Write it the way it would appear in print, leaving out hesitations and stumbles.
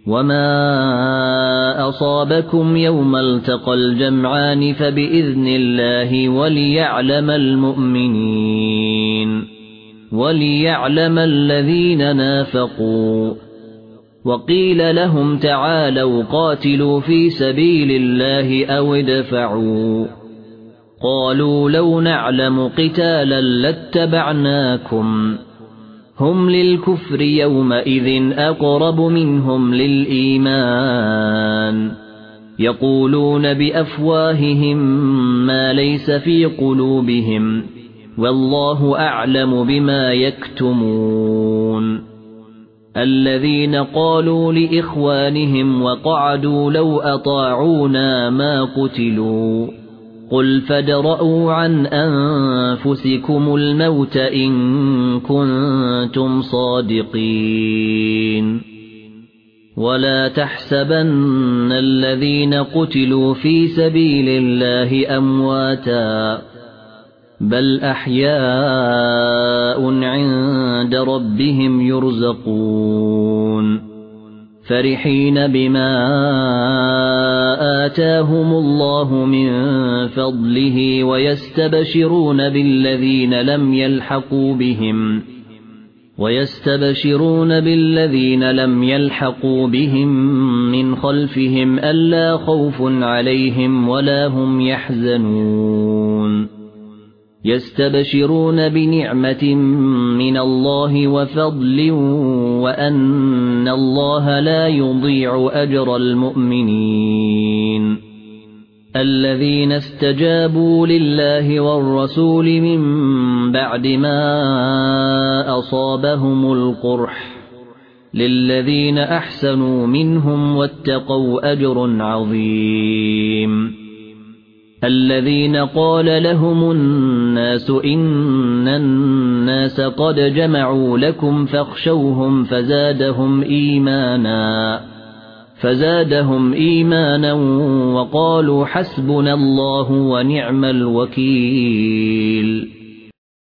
وما أصابكم يوم التقى الجمعان فبإذن الله وليعلم الذين نافقوا. وقيل لهم تعالوا قاتلوا في سبيل الله أو ادفعوا. قالوا لو نعلم قتالا لاتبعناكم. هم للكفر يومئذ أقرب منهم للإيمان. يقولون بأفواههم ما ليس في قلوبهم والله أعلم بما يكتمون. الذين قالوا لإخوانهم وقعدوا لو أطاعونا ما قتلوا. قل فادرءوا عن أنفسكم الموت إن كنتم صادقين. ولا تحسبن الذين قتلوا في سبيل الله أمواتا بل أحياء عند ربهم يرزقون. فرحين بما آتاهم الله من فضله ويستبشرون بالذين لم يلحقوا بهم من خلفهم ألا خوف عليهم ولا هم يحزنون. يستبشرون بنعمة من الله وفضل وأن الله لا يضيع أجر المؤمنين. الذين استجابوا لله والرسول من بعد ما أصابهم القرح للذين أحسنوا منهم واتقوا أجر عظيم. الذين قال لهم الناس إن الناس قد جمعوا لكم فاخشوهم فزادهم إيمانا وقالوا حسبنا الله ونعم الوكيل.